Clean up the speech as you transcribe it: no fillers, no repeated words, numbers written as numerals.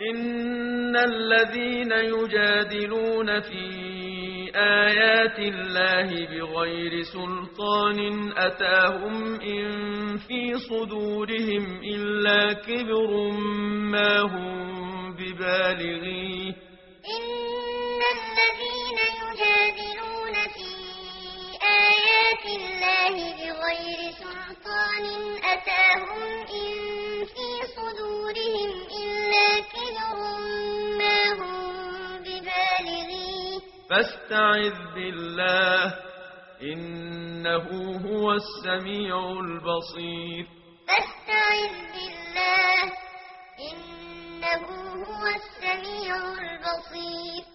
إن الذين يجادلون في آيات الله بغير سلطان أتاهم إن في صدورهم إلا كبر ما هم ببالغيه إن الذين يجادلون في آيات الله بغير سلطان أتاهم إن في صدورهم إلا كبر ما هم ببالغيه فاستعذ بالله إنه هو السميع البصير فاستعذ بالله إنه هو السميع البصير